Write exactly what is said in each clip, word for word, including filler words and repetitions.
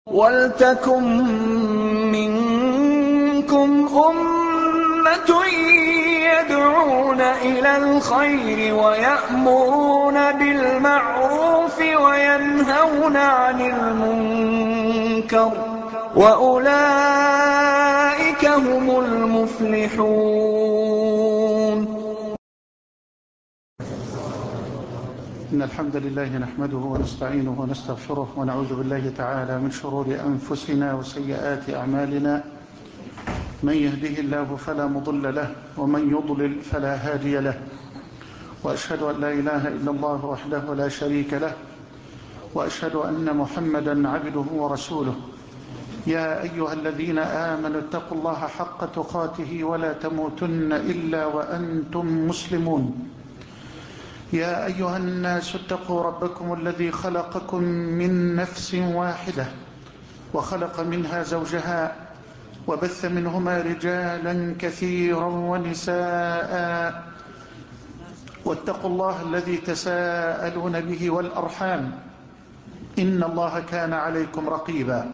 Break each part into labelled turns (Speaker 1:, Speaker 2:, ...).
Speaker 1: وَلْتَكُن مِّنكُمْ أُمَّةٌ يَدْعُونَ إِلَى الْخَيْرِ وَيَأْمُرُونَ بِالْمَعْرُوفِ وَيَنْهَوْنَ عَنِ الْمُنكَرِ ۚ وَأُولَٰئِكَ هُمُ الْمُفْلِحُونَ.
Speaker 2: إن الحمد لله نحمده ونستعينه ونستغفره ونعوذ بالله تعالى من شرور أنفسنا وسيئات أعمالنا. من يهده الله فلا مضل له ومن يضلل فلا هادي له، وأشهد أن لا إله إلا الله وحده لا شريك له، وأشهد أن محمدا عبده ورسوله. يا أيها الذين آمنوا اتقوا الله حق تقاته ولا تموتن إلا وأنتم مسلمون. يا أيها الناس اتقوا ربكم الذي خلقكم من نفس واحدة وخلق منها زوجها وبث منهما رجالا كثيرا ونساء، واتقوا الله الذي تساءلون به والأرحام، إن الله كان عليكم رقيبا.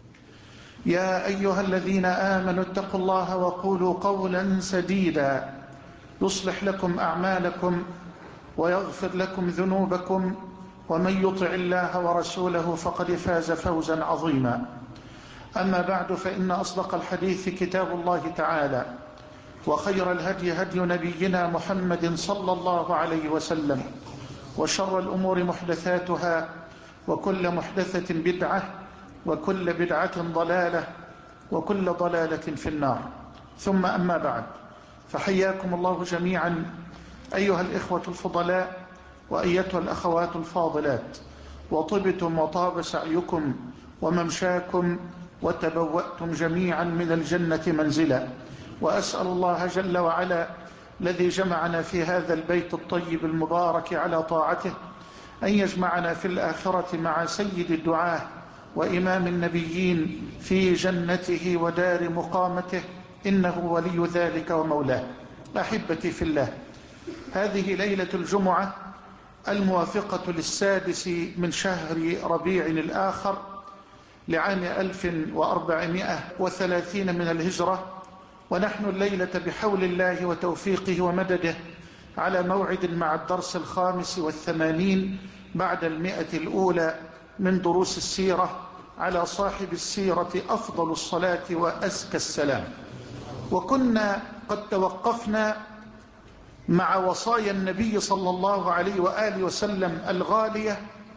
Speaker 2: يا أيها الذين آمنوا اتقوا الله وقولوا قولا سديدا يصلح لكم أعمالكم ويغفر لكم ذنوبكم، ومن يطع الله ورسوله فقد فاز فوزا عظيما. أما بعد، فإن أصدق الحديث كتاب الله تعالى، وخير الهدي هدي نبينا محمد صلى الله عليه وسلم، وشر الأمور محدثاتها، وكل محدثة بدعة، وكل بدعة ضلالة، وكل ضلالة في النار. ثم أما بعد، فحياكم الله جميعا أيها الإخوة الفضلاء وأيتها الأخوات الفاضلات، وطبتم وطاب سعيكم وممشاكم وتبوأتم جميعا من الجنة منزلا. وأسأل الله جل وعلا الذي جمعنا في هذا البيت الطيب المبارك على طاعته أن يجمعنا في الآخرة مع سيد الدعاة وإمام النبيين في جنته ودار مقامته، إنه ولي ذلك ومولاه. أحبتي في الله، هذه ليلة الجمعة الموافقة للسادس من شهر ربيع الآخر لعام ألف وأربعمائة وثلاثين من الهجرة، ونحن الليلة بحول الله وتوفيقه ومدده على موعد مع الدرس الخامس والثمانين بعد المئة الأولى من دروس السيرة على صاحب السيرة أفضل الصلاة وأزكى السلام. وكنا قد توقفنا مع وصايا النبي صلى الله عليه وآله وسلم الغالية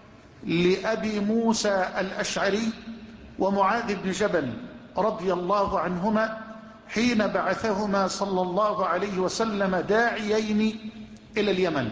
Speaker 2: لأبي موسى الأشعري ومعاذ بن جبل رضي الله عنهما حين بعثهما صلى الله عليه وسلم داعيين إلى اليمن.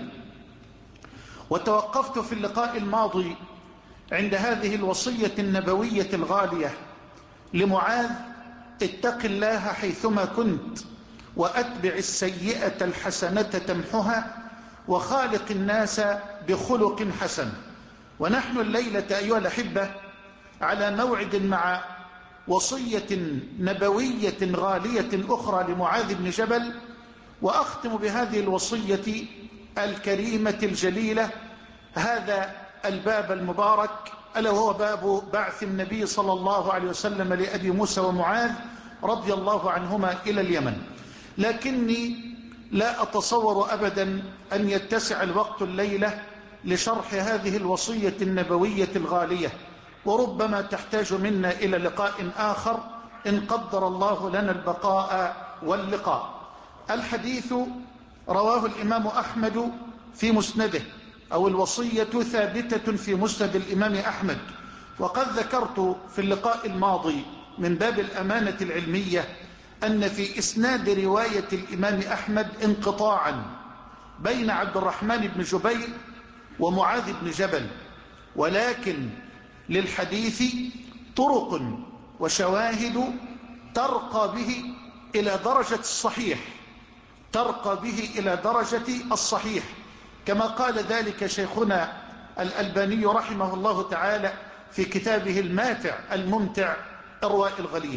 Speaker 2: وتوقفت في اللقاء الماضي عند هذه الوصية النبوية الغالية لمعاذ: اتق الله حيثما كنت، وأتبع السيئة الحسنة تمحها، وخالق الناس بخلق حسن. ونحن الليلة أيها الأحبة على موعد مع وصية نبوية غالية أخرى لمعاذ بن جبل، وأختم بهذه الوصية الكريمة الجليلة هذا الباب المبارك، ألا وهو باب بعث النبي صلى الله عليه وسلم لأبي موسى ومعاذ رضي الله عنهما إلى اليمن. لكني لا أتصور أبدا أن يتسع الوقت الليلة لشرح هذه الوصية النبوية الغالية، وربما تحتاج منا إلى لقاء آخر إن قدر الله لنا البقاء واللقاء. الحديث رواه الإمام أحمد في مسنده، أو الوصية ثابتة في مسند الإمام أحمد. وقد ذكرت في اللقاء الماضي من باب الأمانة العلمية أن في إسناد رواية الإمام أحمد انقطاعا بين عبد الرحمن بن جبير ومعاذ بن جبل، ولكن للحديث طرق وشواهد ترقى به إلى درجة الصحيح، ترقى به إلى درجة الصحيح، كما قال ذلك شيخنا الألباني رحمه الله تعالى في كتابه الماتع الممتع إرواء الغليل.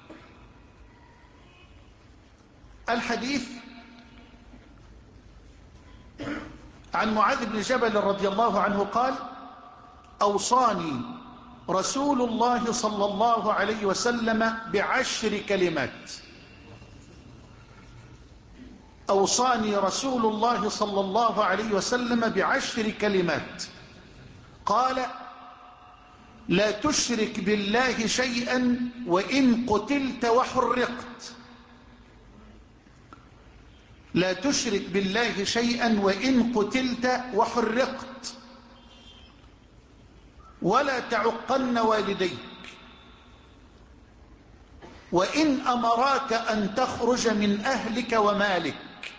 Speaker 2: الحديث عن معاذ بن جبل رضي الله عنه قال: أوصاني رسول الله صلى الله عليه وسلم بعشر كلمات. أوصاني رسول الله صلى الله عليه وسلم بعشر كلمات. قال: لا تشرك بالله شيئا وإن قتلت وحرقت. لا تشرك بالله شيئا وإن قتلت وحرقت، ولا تعقن والديك، وإن أمراك أن تخرج من أهلك ومالك،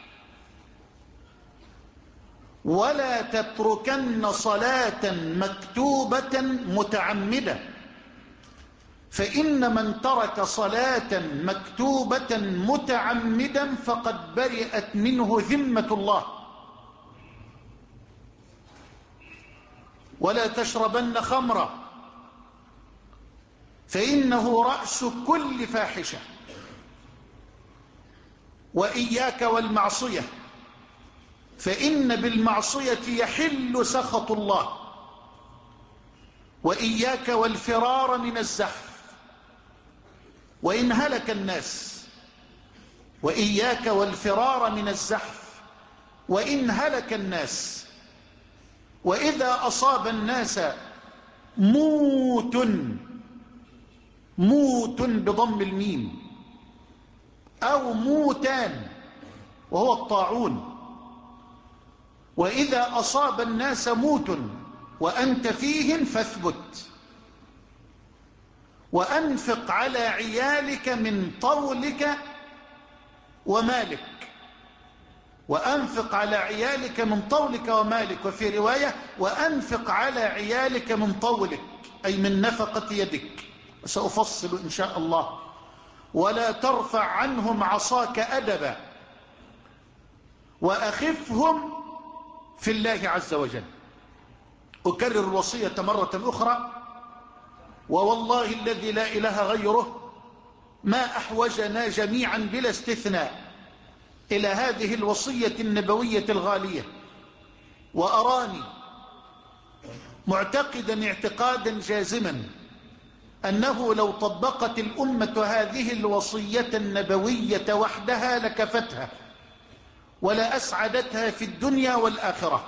Speaker 2: ولا تتركن صلاة مكتوبة متعمدة، فإن من ترك صلاة مكتوبة متعمدا فقد برئت منه ذمة الله. ولا تشربن خمرا، فإنه رأس كل فاحشة، وإياك والمعصية، فإن بالمعصية يحل سخط الله، وإياك والفرار من الزحف، وإن هلك الناس، وإياك والفرار من الزحف وإن هلك الناس، وإذا أصاب الناس موت، موت بضم الميم، أو موتان وهو الطاعون، وإذا أصاب الناس موت وأنت فيهم فاثبت، وأنفق على عيالك من طولك ومالك، وأنفق على عيالك من طولك ومالك، وفي رواية وأنفق على عيالك من طولك، أي من نفقة يدك، سأفصل إن شاء الله. ولا ترفع عنهم عصاك أدبا، وأخفهم في الله عز وجل. أكرر الوصية مرة أخرى، ووالله الذي لا إله غيره ما أحوجنا جميعا بلا استثناء إلى هذه الوصية النبوية الغالية، وأراني معتقدا اعتقادا جازما أنه لو طبقت الأمة هذه الوصية النبوية وحدها لكفتها ولا أسعدتها في الدنيا والآخرة.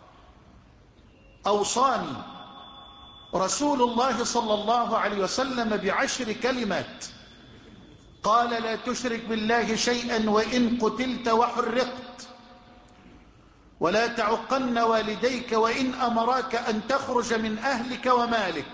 Speaker 2: أوصاني رسول الله صلى الله عليه وسلم بعشر كلمات. قال: لا تشرك بالله شيئا وإن قتلت وحرقت، ولا تعقن والديك وإن أمراك أن تخرج من أهلك ومالك،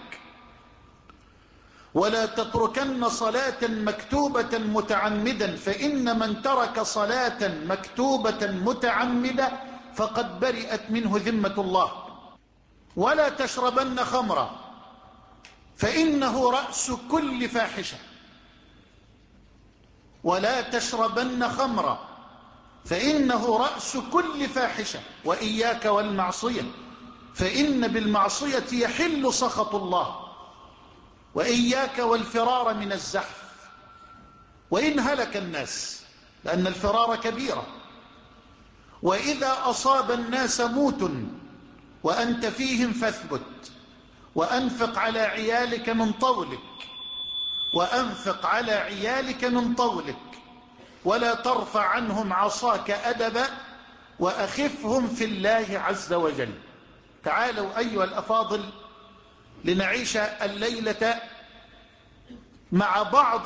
Speaker 2: ولا تتركن صلاة مكتوبة متعمدا، فإن من ترك صلاة مكتوبة متعمدة فقد برئت منه ذمة الله. ولا تشربن خمرا، فإنه رأس كل فاحشة. ولا تشربن خمرا، فإنه رأس كل فاحشة، وإياك والمعصية، فإن بالمعصية يحل سخط الله، وإياك والفرار من الزحف، وإن هلك الناس، لأن الفرار كبيرة، وإذا أصاب الناس موت وأنت فيهم فاثبت، وأنفق على عيالك من طولك، وأنفق على عيالك من طولك، ولا ترفع عنهم عصاك أدبا، وأخفهم في الله عز وجل. تعالوا أيها الأفاضل لنعيش الليلة مع بعض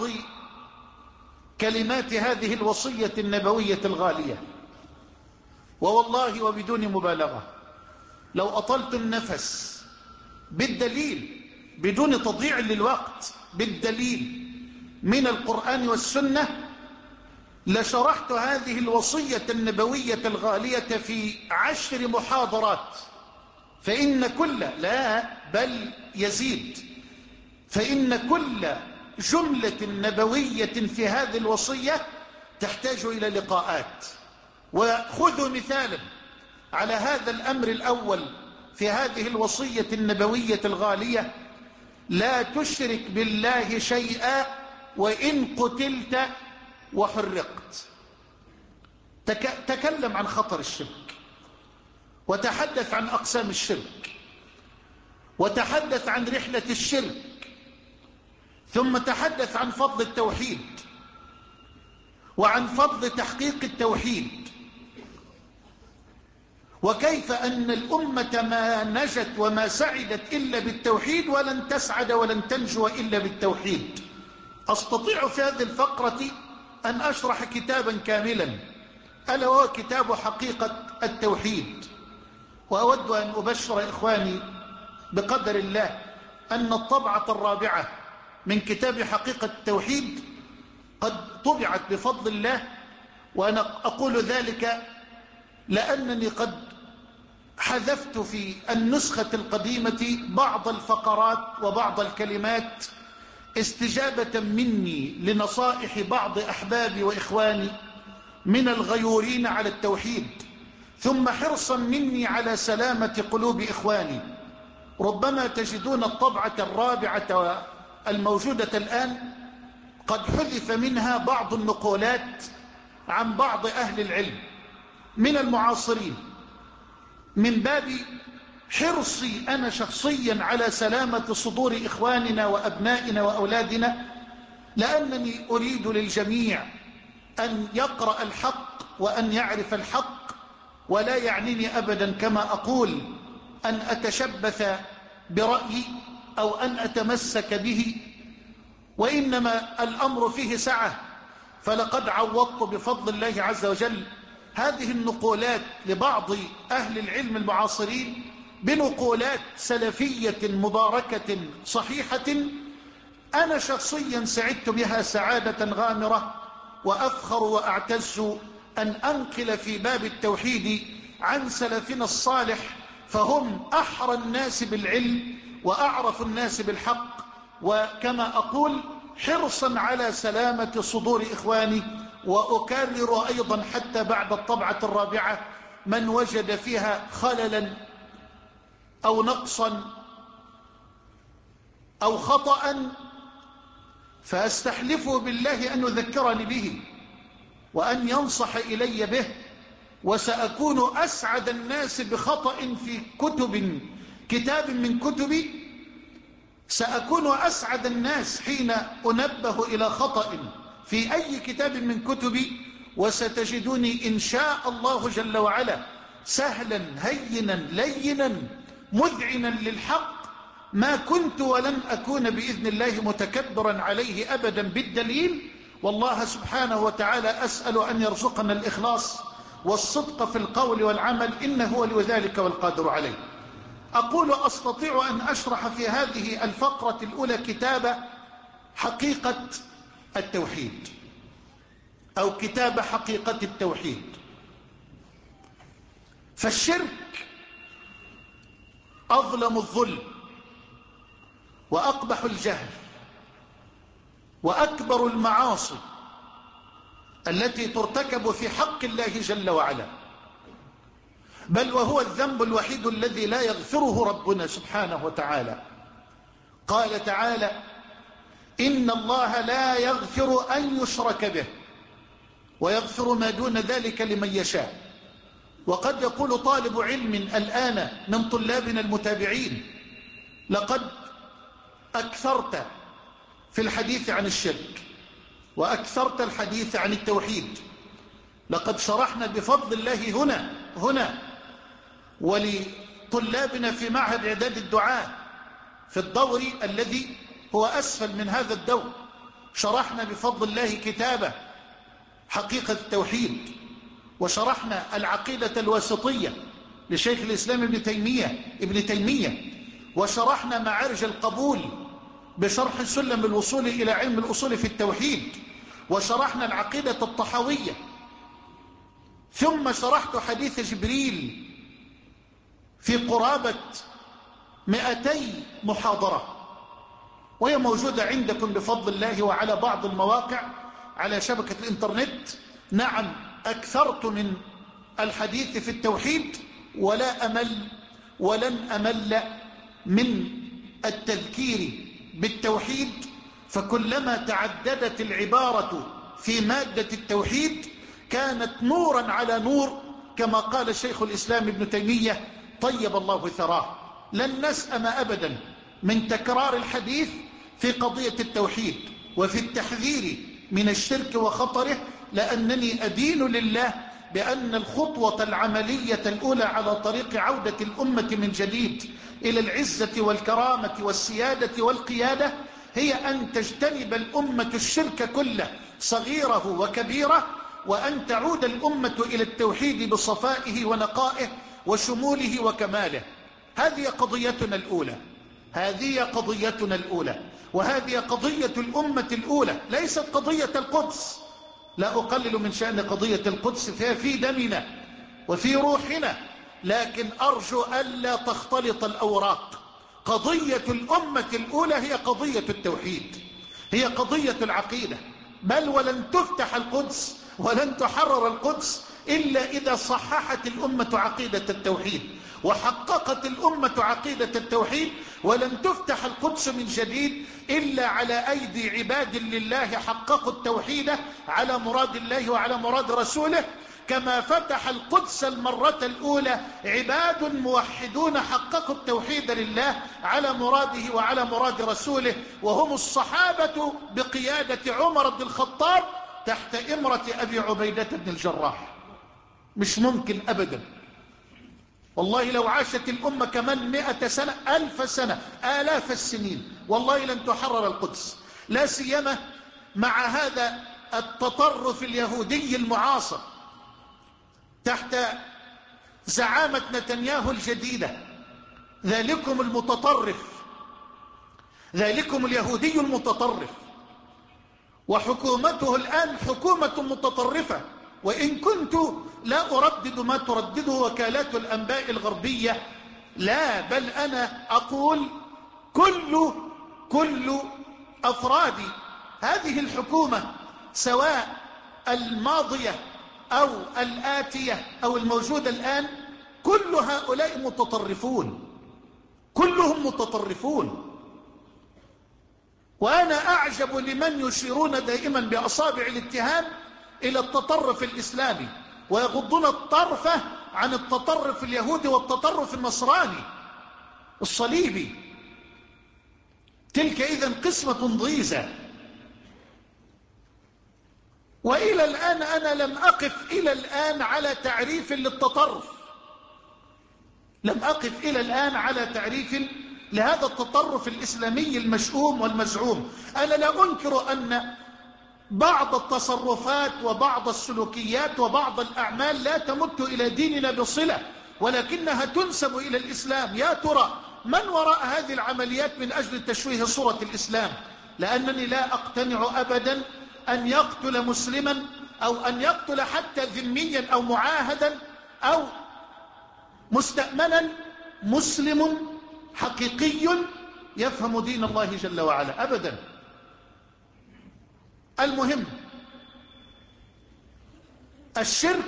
Speaker 2: كلمات هذه الوصية النبوية الغالية. ووالله وبدون مبالغة لو أطلت النفس بالدليل بدون تضييع للوقت، بالدليل من القرآن والسنة، لشرحت هذه الوصية النبوية الغالية في عشر محاضرات، فإن كل لا بل يزيد فإن كل جملة نبوية في هذه الوصية تحتاج إلى لقاءات. وخذوا مثالا على هذا الأمر الأول في هذه الوصية النبوية الغالية: لا تشرك بالله شيئا وإن قتلت وحرقت. تك... تكلم عن خطر الشرك، وتحدث عن أقسام الشرك، وتحدث عن رحلة الشرك، ثم تحدث عن فضل التوحيد وعن فضل تحقيق التوحيد، وكيف أن الأمة ما نجت وما سعدت إلا بالتوحيد، ولن تسعد ولن تنجو إلا بالتوحيد. أستطيع في هذه الفقرة أن أشرح كتابا كاملا، ألا وهو كتاب حقيقة التوحيد. وأود أن أبشر إخواني بقدر الله أن الطبعة الرابعة من كتاب حقيقة التوحيد قد طبعت بفضل الله، وأنا أقول ذلك لأنني قد حذفت في النسخة القديمة بعض الفقرات وبعض الكلمات استجابة مني لنصائح بعض أحبابي وإخواني من الغيورين على التوحيد، ثم حرصا مني على سلامة قلوب إخواني. ربما تجدون الطبعة الرابعة الموجودة الآن قد حذف منها بعض النقولات عن بعض أهل العلم من المعاصرين، من باب حرصي أنا شخصيا على سلامة صدور إخواننا وأبنائنا وأولادنا، لأنني أريد للجميع أن يقرأ الحق وأن يعرف الحق، ولا يعنيني أبدا كما أقول أن أتشبث برأيي أو أن أتمسك به، وإنما الأمر فيه سعة. فلقد عوضت بفضل الله عز وجل هذه النقولات لبعض أهل العلم المعاصرين بنقولات سلفية مباركة صحيحة، أنا شخصيا سعدت بها سعادة غامرة، وأفخر وأعتز أن أنقل في باب التوحيد عن سلفنا الصالح، فهم أحرى الناس بالعلم وأعرف الناس بالحق. وكما أقول حرصا على سلامة صدور إخواني، وأكرر أيضا حتى بعد الطبعة الرابعة من وجد فيها خللا أو نقصا أو خطأ فأستحلفه بالله أن يذكرني به وأن ينصح إلي به، وسأكون أسعد الناس بخطأ في كتب كتاب من كتبي، سأكون أسعد الناس حين أنبه إلى خطأ في أي كتاب من كتبي، وستجدوني إن شاء الله جل وعلا سهلا هينا لينا مذعنا للحق، ما كنت ولن أكون بإذن الله متكبرا عليه أبدا بالدليل. والله سبحانه وتعالى أسأل أن يرزقنا الإخلاص والصدق في القول والعمل، إنه ولي ذلك والقادر عليه. أقول أستطيع أن أشرح في هذه الفقرة الأولى كتاب حقيقة التوحيد أو كتاب حقيقة التوحيد. فالشرك أظلم الظلم وأقبح الجهل وأكبر المعاصي التي ترتكب في حق الله جل وعلا، بل وهو الذنب الوحيد الذي لا يغفره ربنا سبحانه وتعالى. قال تعالى: إن الله لا يغفر أن يشرك به ويغفر ما دون ذلك لمن يشاء. وقد يقول طالب علم الآن من طلابنا المتابعين: لقد أكثرت في الحديث عن الشرك وأكثرت الحديث عن التوحيد. لقد شرحنا بفضل الله هنا هنا ولطلابنا في معهد إعداد الدعاة في الدور الذي هو أسفل من هذا الدور، شرحنا بفضل الله كتابه حقيقة التوحيد، وشرحنا العقيدة الواسطية لشيخ الإسلام ابن تيمية ابن تيمية وشرحنا معارج القبول بشرح سلم الوصول إلى علم الأصول في التوحيد، وشرحنا العقيدة الطحاوية، ثم شرحت حديث جبريل في قرابة مئتي محاضرة، وهي موجودة عندكم بفضل الله وعلى بعض المواقع على شبكة الإنترنت. نعم، أكثرت من الحديث في التوحيد، ولا أمل ولن أمل من التذكير بالتوحيد، فكلما تعددت العبارة في مادة التوحيد كانت نورا على نور، كما قال شيخ الإسلام ابن تيمية طيب الله ثراه. لن نسأم أبدا من تكرار الحديث في قضية التوحيد وفي التحذير من الشرك وخطره، لأنني أدين لله بأن الخطوة العملية الأولى على طريق عودة الأمة من جديد إلى العزة والكرامة والسيادة والقيادة هي أن تجتنب الأمة الشرك كله صغيره وكبيره، وأن تعود الأمة إلى التوحيد بصفائه ونقائه وشموله وكماله. هذه قضيتنا الأولى، هذه قضيتنا الأولى، وهذه قضية الأمة الأولى، ليست قضية القدس. لا أقلل من شأن قضية القدس، فيها في دمنا وفي روحنا، لكن أرجو ألا تختلط الأوراق. قضية الأمة الأولى هي قضية التوحيد، هي قضية العقيدة. بل ولن تفتح القدس ولن تحرر القدس إلا إذا صححت الأمة عقيدة التوحيد وحققت الأمة عقيدة التوحيد. ولن تفتح القدس من جديد إلا على أيدي عباد لله حققوا التوحيد على مراد الله وعلى مراد رسوله، كما فتح القدس المرة الأولى عباد موحدون حققوا التوحيد لله على مراده وعلى مراد رسوله، وهم الصحابة بقيادة عمر بن الخطاب تحت إمرة أبي عبيدة بن الجراح. مش ممكن أبدا، والله لو عاشت الأمة كمان مئة سنة ألف سنة آلاف السنين والله لن تحرر القدس، لا سيما مع هذا التطرف اليهودي المعاصر تحت زعامة نتنياهو الجديدة. ذلكم المتطرف، ذلكم اليهودي المتطرف، وحكومته الآن حكومة متطرفة. وإن كنت لا أردد ما تردده وكالات الأنباء الغربية، لا، بل أنا أقول كل كل أفراد هذه الحكومة سواء الماضية أو الآتية أو الموجودة الآن، كل هؤلاء متطرفون، كلهم متطرفون. وأنا أعجب لمن يشيرون دائما بأصابع الاتهام إلى التطرف الإسلامي ويغضون الطرف عن التطرف اليهودي والتطرف النصراني الصليبي. تلك إذن قسمة ضيزة. وإلى الآن أنا لم أقف إلى الآن على تعريف للتطرف، لم أقف إلى الآن على تعريف لهذا التطرف الإسلامي المشؤوم والمزعوم. أنا لا أنكر أن بعض التصرفات وبعض السلوكيات وبعض الأعمال لا تمت إلى ديننا بصلة، ولكنها تنسب إلى الإسلام. يا ترى من وراء هذه العمليات من أجل تشويه صورة الإسلام؟ لأنني لا أقتنع أبدا أن يقتل مسلما أو أن يقتل حتى ذميا أو معاهدا أو مستأمنا مسلم حقيقي يفهم دين الله جل وعلا أبدا. المهم، الشرك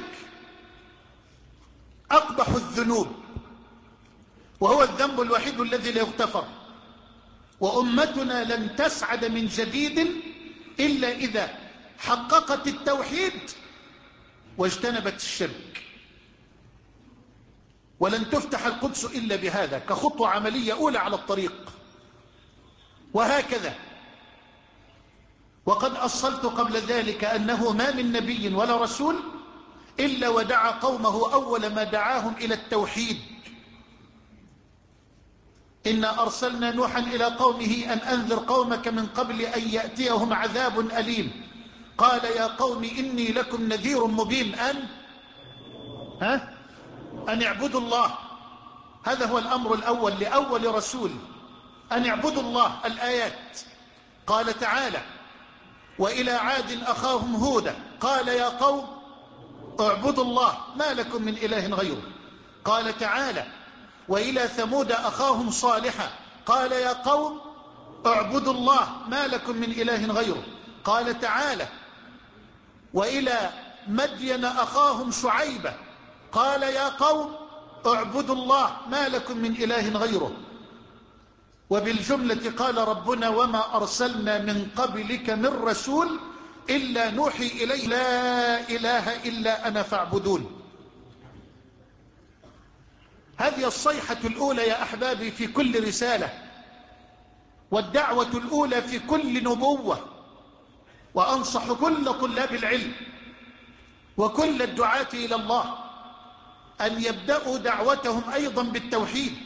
Speaker 2: أقبح الذنوب، وهو الذنب الوحيد الذي لا يغتفر. وأمتنا لن تسعد من جديد إلا إذا حققت التوحيد واجتنبت الشرك. ولن تفتح القدس إلا بهذا كخطوة عملية أولى على الطريق. وهكذا، وقد أصلت قبل ذلك أنه ما من نبي ولا رسول إلا ودعا قومه أول ما دعاهم إلى التوحيد. إنا أرسلنا نوحا إلى قومه أن أنذر قومك من قبل أن يأتيهم عذاب أليم قال يا قوم إني لكم نذير مبين أن ها أن اعبدوا الله. هذا هو الأمر الأول لأول رسول، أن اعبدوا الله. الآيات قال تعالى وإلى عاد أخاهم هودا قال يا قوم اعبدوا الله ما لكم من إله غيره. قال تعالى وإلى ثمود أخاهم صالحا قال يا قوم اعبدوا الله ما لكم من إله غيره. قال تعالى وإلى مدين أخاهم شعيبا قال يا قوم اعبدوا الله ما لكم من إله غيره. وبالجملة قال ربنا وما أرسلنا من قبلك من رسول إلا نوحي إليه لا إله إلا أنا فاعبدون. هذه الصيحة الأولى يا أحبابي في كل رسالة، والدعوة الأولى في كل نبوة. وأنصح كل طلاب العلم وكل الدعاة إلى الله أن يبدأوا دعوتهم أيضا بالتوحيد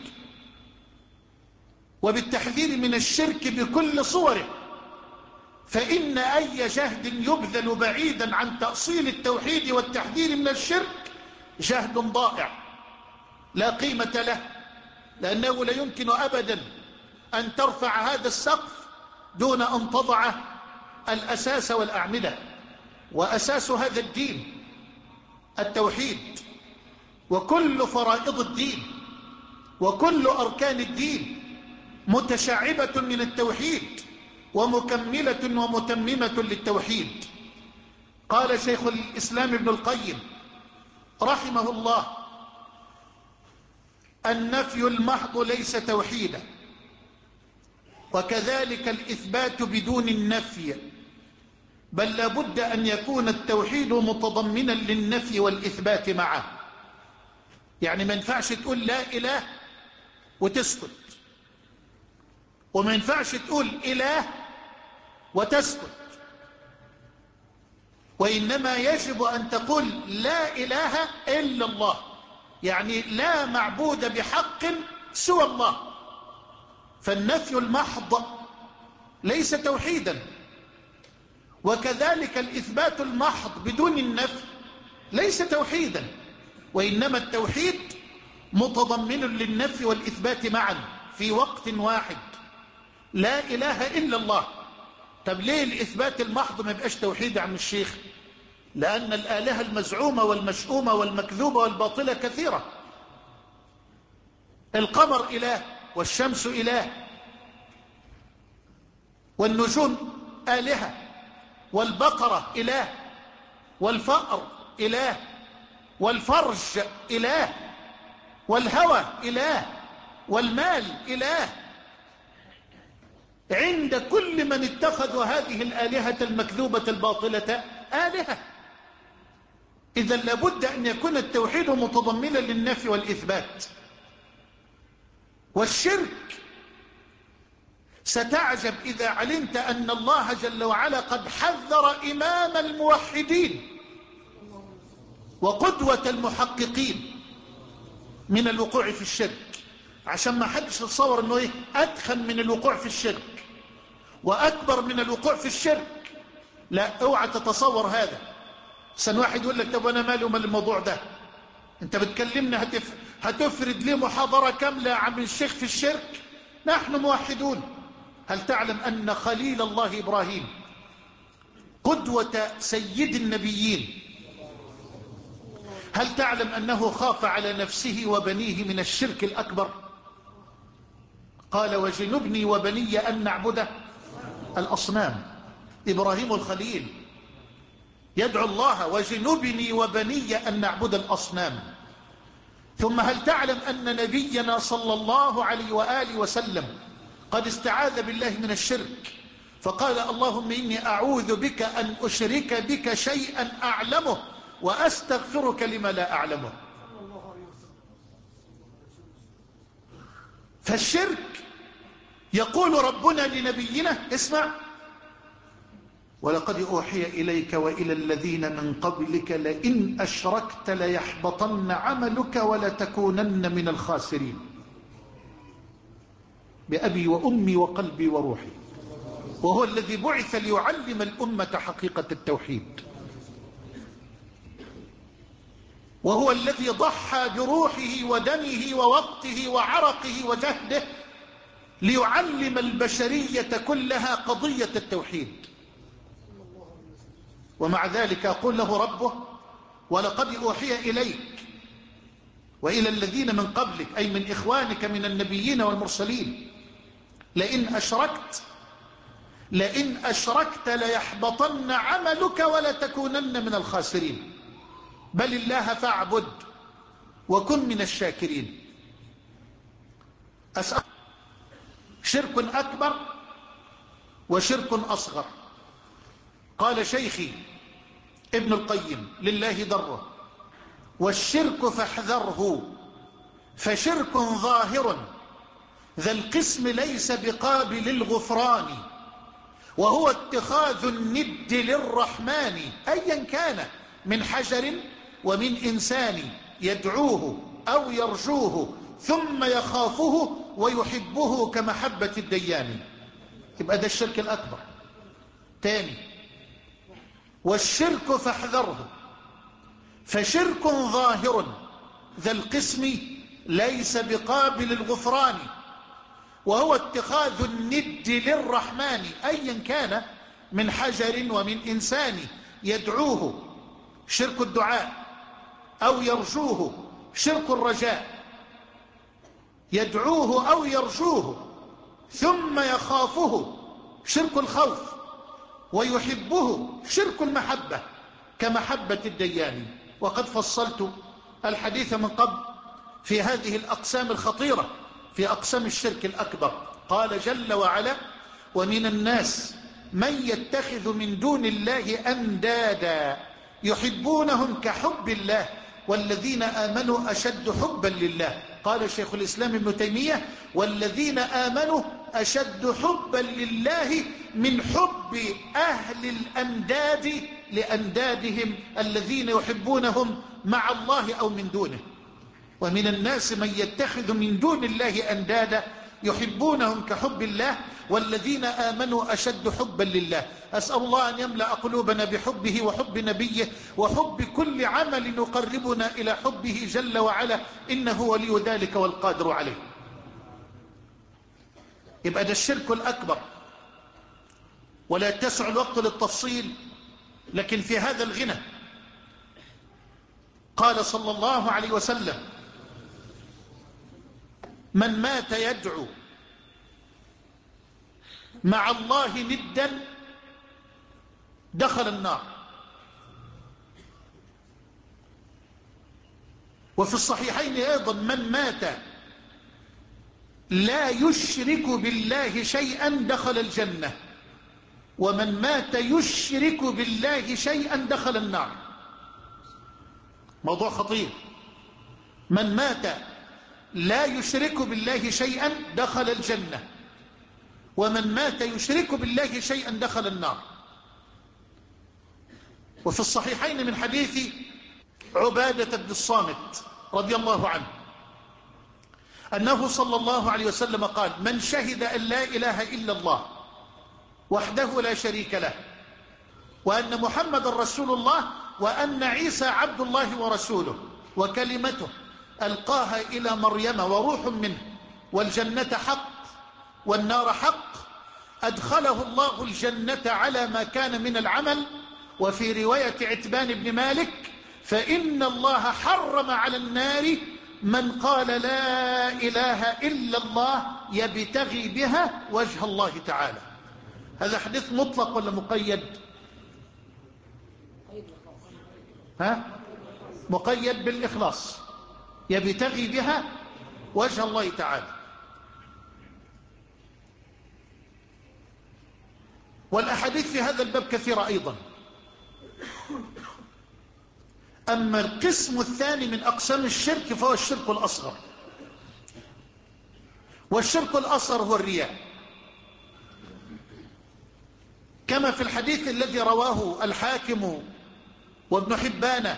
Speaker 2: وبالتحذير من الشرك بكل صوره، فإن أي جهد يبذل بعيدا عن تأصيل التوحيد والتحذير من الشرك جهد ضائع لا قيمة له، لأنه لا يمكن أبدا أن ترفع هذا السقف دون أن تضع الأساس والأعمدة. وأساس هذا الدين التوحيد، وكل فرائض الدين وكل أركان الدين متشعبة من التوحيد ومكملة ومتممة للتوحيد. قال شيخ الإسلام ابن القيم رحمه الله: النفي المحض ليس توحيدا، وكذلك الإثبات بدون النفي، بل لابد أن يكون التوحيد متضمنا للنفي والإثبات معه. يعني ما ينفعش تقول لا إله وتسكت، وما ينفعش تقول إله وتسكت، وإنما يجب أن تقول لا إله إلا الله، يعني لا معبود بحق سوى الله. فالنفي المحض ليس توحيدا، وكذلك الإثبات المحض بدون النفي ليس توحيدا، وإنما التوحيد متضمن للنفي والإثبات معا في وقت واحد. لا إله إلا الله. طب ليه الإثبات المحض ما يبقاش توحيد يا عم الشيخ؟ لأن الآلهة المزعومة والمشؤومة والمكذوبة والباطلة كثيرة. القمر إله، والشمس إله، والنجوم آلهة، والبقرة إله، والفأر إله، والفرج إله، والهوى إله، والمال إله. عند كل من اتخذوا هذه الآلهة المكذوبة الباطلة آلهة. إذا لابد أن يكون التوحيد متضمنا للنفي والإثبات. والشرك ستعجب إذا علمت أن الله جل وعلا قد حذر إمام الموحدين وقدوة المحققين من الوقوع في الشرك، عشان ما حدش يتصور أنه إيه أدخل من الوقوع في الشرك وأكبر من الوقوع في الشرك. لا، اوعى تتصور هذا. سن واحد يقول لك طب أنا مالي ومال الموضوع ده؟ أنت بتكلمنا هتف... هتفرد لي محاضرة كاملة عن الشيخ في الشرك؟ نحن موحدون. هل تعلم أن خليل الله إبراهيم قدوة سيد النبيين، هل تعلم أنه خاف على نفسه وبنيه من الشرك الأكبر؟ قال وجنبني وبني أن نعبد الأصنام. إبراهيم الخليل يدعو الله وجنبني وبني أن نعبد الأصنام. ثم هل تعلم أن نبينا صلى الله عليه وآله وسلم قد استعاذ بالله من الشرك، فقال اللهم إني أعوذ بك أن أشرك بك شيئا أعلمه وأستغفرك لما لا أعلمه. فالشرك يقول ربنا لنبينا اسمع: ولقد أوحي إليك وإلى الذين من قبلك لئن أشركت ليحبطن عملك ولتكونن من الخاسرين. بأبي وأمي وقلبي وروحي. وهو الذي بعث ليعلم الأمة حقيقة التوحيد، وهو الذي ضحى بروحه ودمه ووقته وعرقه وجهده ليعلم البشرية كلها قضية التوحيد. ومع ذلك أقول له ربه: ولقد أوحي إليك وإلى الذين من قبلك، أي من إخوانك من النبيين والمرسلين، لئن أشركت لئن أشركت ليحبطن عملك ولتكونن من الخاسرين. بل الله فاعبد وكن من الشاكرين. أسأل شرك أكبر وشرك أصغر. قال شيخي ابن القيم لله ضره: والشرك فاحذره فشرك ظاهر ذا القسم ليس بقابل الغفران، وهو اتخاذ الند للرحمن أيا كان من حجر ومن إنسان يدعوه أو يرجوه ثم يخافه ويحبه كمحبة الديان. يبقى ده الشرك الأكبر. تاني، والشرك فاحذره فشرك ظاهر ذا القسم ليس بقابل الغفران، وهو اتخاذ الند للرحمن أيا كان من حجر ومن إنسان يدعوه شرك الدعاء، أو يرجوه شرك الرجاء، يدعوه أو يرجوه ثم يخافه شرك الخوف، ويحبه شرك المحبة كمحبة الديان. وقد فصلت الحديث من قبل في هذه الأقسام الخطيرة، في أقسام الشرك الأكبر. قال جل وعلا: ومن الناس من يتخذ من دون الله أندادا يحبونهم كحب الله والذين آمنوا أشد حبا لله. قال شيخ الإسلام ابن تيمية: والذين آمنوا أشد حبا لله من حب أهل الأنداد لأندادهم الذين يحبونهم مع الله أو من دونه. ومن الناس من يتخذ من دون الله أندادا يحبونهم كحب الله والذين آمنوا أشد حبا لله. أسأل الله أن يملأ قلوبنا بحبه وحب نبيه وحب كل عمل يقربنا إلى حبه جل وعلا، إنه ولي ذلك والقادر عليه. يبقى ده الشرك الأكبر، ولا تسع الوقت للتفصيل، لكن في هذا الغنى قال صلى الله عليه وسلم: من مات يدعو مع الله ندا دخل النار. وفي الصحيحين أيضا: من مات لا يشرك بالله شيئا دخل الجنة، ومن مات يشرك بالله شيئا دخل النار. موضوع خطير. من مات لا يشرك بالله شيئا دخل الجنة، ومن مات يشرك بالله شيئا دخل النار. وفي الصحيحين من حديث عبادة بن الصامت رضي الله عنه أنه صلى الله عليه وسلم قال: من شهد أن لا إله إلا الله وحده لا شريك له، وأن محمد رسول الله، وأن عيسى عبد الله ورسوله، وكلمته ألقاها إلى مريم وروح منه، والجنة حق والنار حق، أدخله الله الجنة على ما كان من العمل. وفي رواية عتبان بن مالك: فإن الله حرم على النار من قال لا إله إلا الله يبتغي بها وجه الله تعالى. هذا حديث مطلق ولا مقيد؟ ها؟ مقيد بالإخلاص، يبتغي بها وجه الله تعالى. والأحاديث في هذا الباب كثيرة أيضا. أما القسم الثاني من أقسام الشرك فهو الشرك الأصغر. والشرك الأصغر هو الرياء، كما في الحديث الذي رواه الحاكم وابن حبان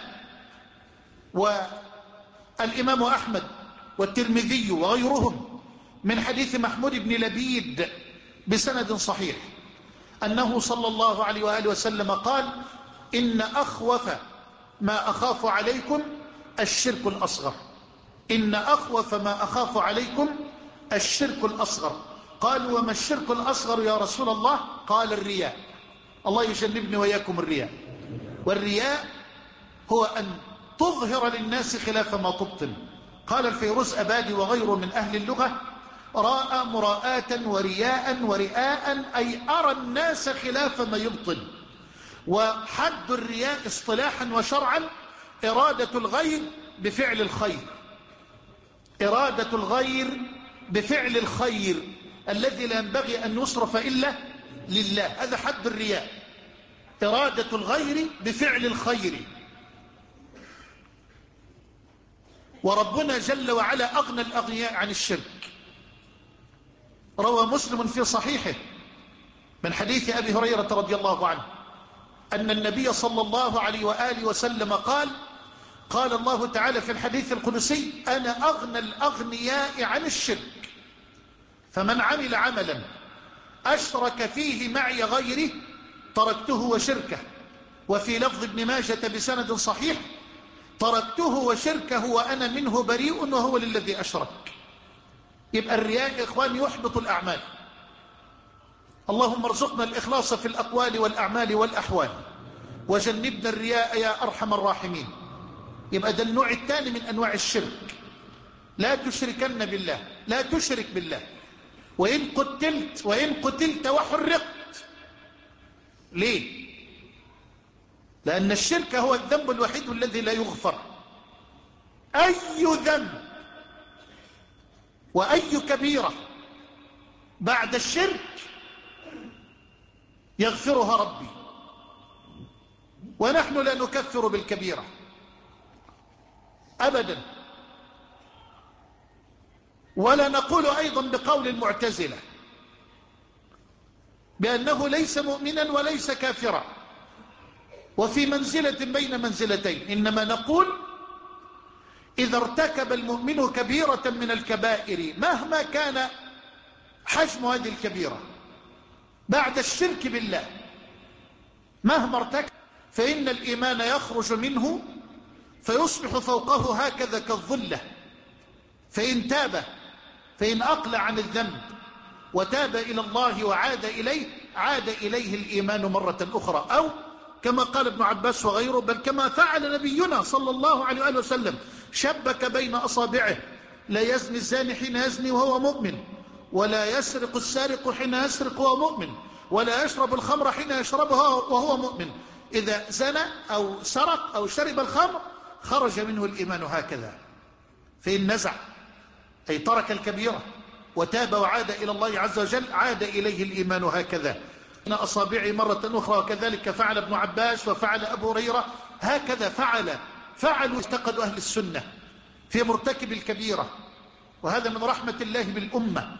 Speaker 2: والإمام أحمد والترمذي وغيرهم من حديث محمود بن لبيد بسند صحيح أنه صلى الله عليه وآله وسلم قال: إن أخوف ما أخاف عليكم الشرك الأصغر. إن أخوف ما أخاف عليكم الشرك الأصغر. قالوا: وما الشرك الأصغر يا رسول الله؟ قال: الرياء. الله يجنبني وإياكم الرياء. والرياء هو أن تظهر للناس خلاف ما تبطن. قال الفيروز أبادي وغيره من أهل اللغة: راء مراءة ورياء ورئاء، أي أرى الناس خلاف ما يبطن. وحد الرياء اصطلاحا وشرعا إرادة الغير بفعل الخير، إرادة الغير بفعل الخير الذي لا ينبغي أن يصرف إلا لله. هذا حد الرياء، إرادة الغير بفعل الخير. وربنا جل وعلا أغنى الأغنياء عن الشرك. روى مسلم في صحيحه من حديث أبي هريرة رضي الله عنه أن النبي صلى الله عليه وآله وسلم قال قال الله تعالى في الحديث القدسي أنا أغنى الأغنياء عن الشرك، فمن عمل عملا أشرك فيه معي غيره تركته وشركه. وفي لفظ ابن ماجة بسند صحيح تركته وشركه وأنا منه بريء وهو للذي أشرك. يبقى الرياء يا إخوان يحبط الأعمال. اللهم ارزقنا الإخلاص في الأقوال والأعمال والأحوال وجنبنا الرياء يا أرحم الراحمين. يبقى ده النوع الثاني من أنواع الشرك. لا تشركن بالله، لا تشرك بالله. وإن قتلت وإن قتلت وحرقت. ليه؟ لأن الشرك هو الذنب الوحيد الذي لا يغفر. أي ذنب وأي كبيرة بعد الشرك يغفرها ربي، ونحن لا نكفر بالكبيرة أبدا، ولا نقول أيضا بقول المعتزلة بأنه ليس مؤمنا وليس كافرا وفي منزلة بين منزلتين. إنما نقول إذا ارتكب المؤمن كبيرة من الكبائر مهما كان حجم هذه الكبيرة بعد الشرك بالله مهما ارتكب، فإن الإيمان يخرج منه فيصبح فوقه هكذا كالظلة. فإن تاب، فإن أقلع عن الذنب وتاب إلى الله وعاد إليه عاد إليه الإيمان مرة أخرى، أو كما قال ابن عباس وغيره بل كما فعل نبينا صلى الله عليه وآله وسلم شبك بين أصابعه لا يزني الزاني حين يزني وهو مؤمن، ولا يسرق السارق حين يسرق وهو مؤمن، ولا يشرب الخمر حين يشربها وهو مؤمن. إذا زنى أو سرق أو شرب الخمر خرج منه الإيمان هكذا. فإن نزع أي ترك الكبيرة وتاب وعاد إلى الله عز وجل عاد إليه الإيمان هكذا إن أصابعي مرة أخرى. وكذلك فعل ابن عباس وفعل أبو هريرة، هكذا فعل فعلوا اعتقد أهل السنة في مرتكب الكبيرة. وهذا من رحمة الله بالأمة.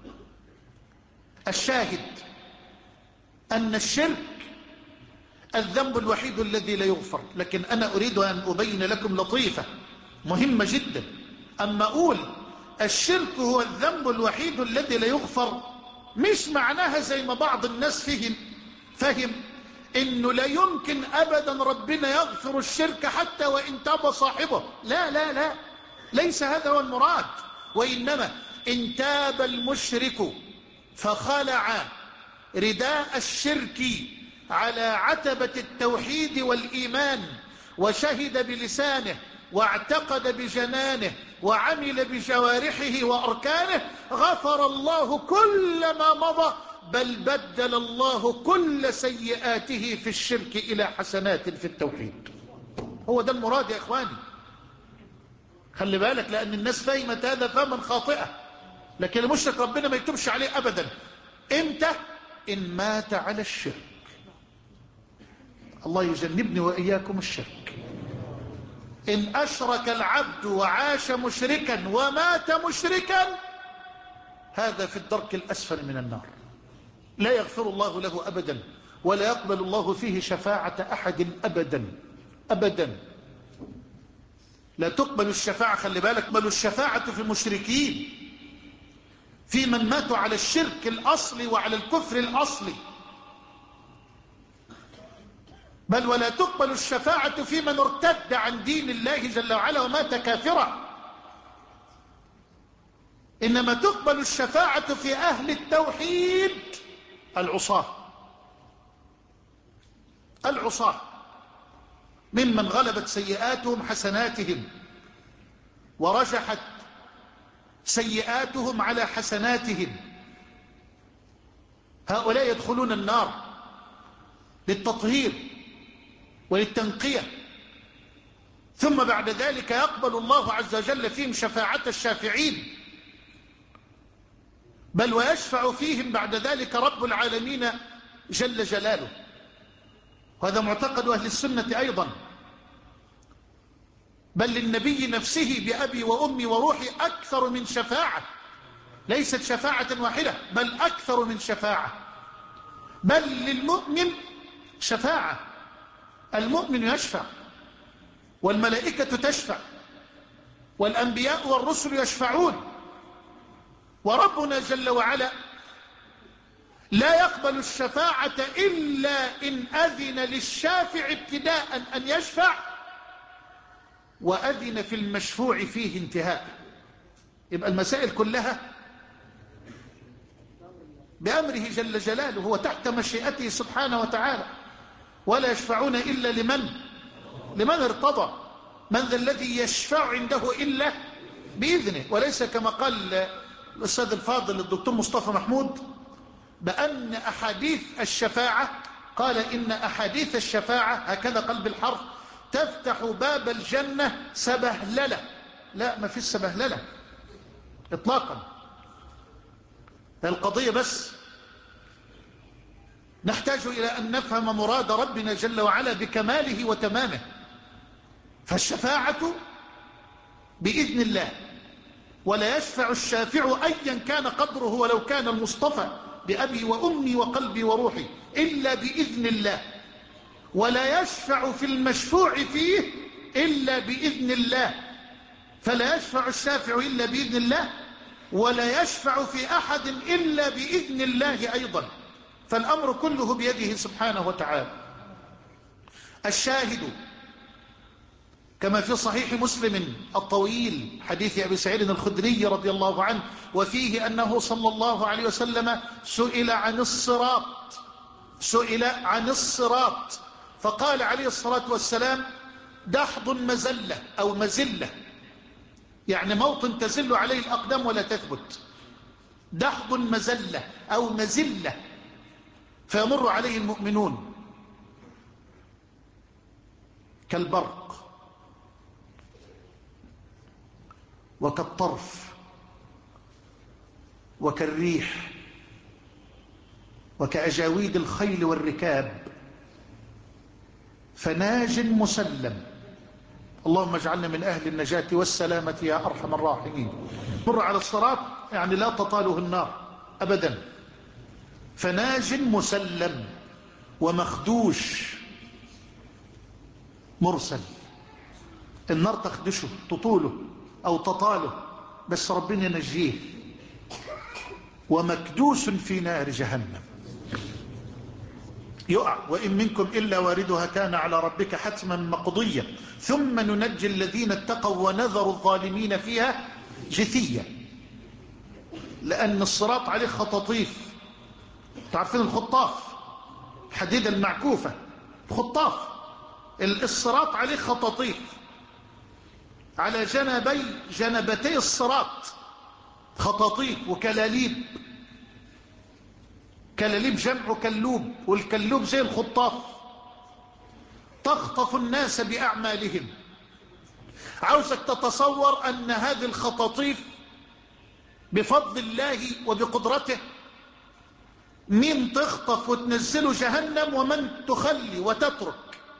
Speaker 2: الشاهد أن الشرك الذنب الوحيد الذي لا يغفر. لكن أنا أريد أن أبين لكم لطيفة مهمة جدا. أما أقول الشرك هو الذنب الوحيد الذي لا يغفر مش معناها زي ما بعض الناس فهم فهم إنه لا يمكن أبدا ربنا يغفر الشرك حتى وإن تاب صاحبه. لا لا لا، ليس هذا هو المراد. وإنما إن تاب المشرك فخلع رداء الشرك على عتبة التوحيد والإيمان وشهد بلسانه واعتقد بجنانه وعمل بجوارحه وأركانه غفر الله كل ما مضى، بل بدل الله كل سيئاته في الشرك إلى حسنات في التوحيد. هو ده المراد يا إخواني. خلي بالك، لأن الناس فهمت هذا فهما خاطئة. لكن المشرك ربنا ما يتوبش عليه أبدا. إمتى؟ إن مات على الشرك. الله يجنبني وإياكم الشرك. إن أشرك العبد وعاش مشركا ومات مشركا هذا في الدرك الأسفل من النار، لا يغفر الله له أبدا، ولا يقبل الله فيه شفاعة أحد أبدا أبدا. لا تقبل الشفاعة، خلي بالك، تقبل الشفاعة في المشركين، في من ماتوا على الشرك الأصلي وعلى الكفر الأصلي، بل ولا تقبل الشفاعة في من ارتد عن دين الله جل وعلا ومات كافرا. إنما تقبل الشفاعة في أهل التوحيد العصاة العصاة ممن غلبت سيئاتهم حسناتهم ورجحت سيئاتهم على حسناتهم. هؤلاء يدخلون النار للتطهير وللتنقية، ثم بعد ذلك يقبل الله عز وجل فيهم شفاعة الشافعين، بل ويشفع فيهم بعد ذلك رب العالمين جل جلاله. وهذا معتقد أهل السنة أيضا. بل للنبي نفسه بأبي وأمي وروحي أكثر من شفاعة، ليست شفاعة واحدة بل أكثر من شفاعة. بل للمؤمن شفاعة، المؤمن يشفع والملائكة تشفع والأنبياء والرسل يشفعون، وربنا جل وعلا لا يقبل الشفاعة إلا إن أذن للشافع ابتداء أن يشفع وأذن في المشفوع فيه انتهاء. يبقى المسائل كلها بأمره جل جلاله، هو تحت مشيئته سبحانه وتعالى. ولا يشفعون إلا لمن لمن ارتضى. من ذا الذي يشفع عنده إلا بإذنه، وليس كما قال الأستاذ الفاضل الدكتور مصطفى محمود بأن أحاديث الشفاعة، قال إن أحاديث الشفاعة هكذا قلب الحرف تفتح باب الجنة سبهللة. لا، ما فيش سبهللة إطلاقا. القضية بس نحتاج إلى أن نفهم مراد ربنا جل وعلا بكماله وتمامه. فالشفاعة بإذن الله، ولا يشفع الشافع أيا كان قدره ولو كان المصطفى بأبي وأمي وقلبي وروحي إلا بإذن الله، ولا يشفع في المشفوع فيه إلا بإذن الله. فلا يشفع الشافع إلا بإذن الله، ولا يشفع في أحد إلا بإذن الله أيضا. فالأمر كله بيده سبحانه وتعالى. الشاهد كما في صحيح مسلم الطويل حديث أبي سعيد الخدري رضي الله عنه، وفيه أنه صلى الله عليه وسلم سئل عن الصراط سئل عن الصراط فقال عليه الصلاة والسلام: دحض مزلة أو مزلة، يعني موطن تزل عليه الأقدام ولا تثبت. دحض مزلة أو مزلة، فيمر عليه المؤمنون كالبرق وكالطرف وكالريح وكأجاويد الخيل والركاب، فناج مسلم. اللهم اجعلنا من أهل النجاة والسلامة يا أرحم الراحمين. مر على الصراط يعني لا تطاله النار أبدا. فناج مسلم ومخدوش مرسل، النار تخدشه تطوله أو تطاله بس ربنا ينجيه. ومكدوس في نار جهنم يقع، وإن منكم إلا واردها كان على ربك حتما مقضيا ثم ننجي الذين اتقوا ونذر الظالمين فيها جثيا. لأن الصراط عليه خطاطيف، تعرفين الخطاف، حديد المعكوفة، خطاف. الصراط عليه خطاطيف على جنبي جنبتي الصراط، خطاطيف وكلاليب. كلاليب جمع كلوب، والكلوب زي الخطاف، تخطف الناس بأعمالهم. عاوزك تتصور أن هذه الخطاطيف بفضل الله وبقدرته من تخطف وتنزل جهنم ومن تخلي وتترك.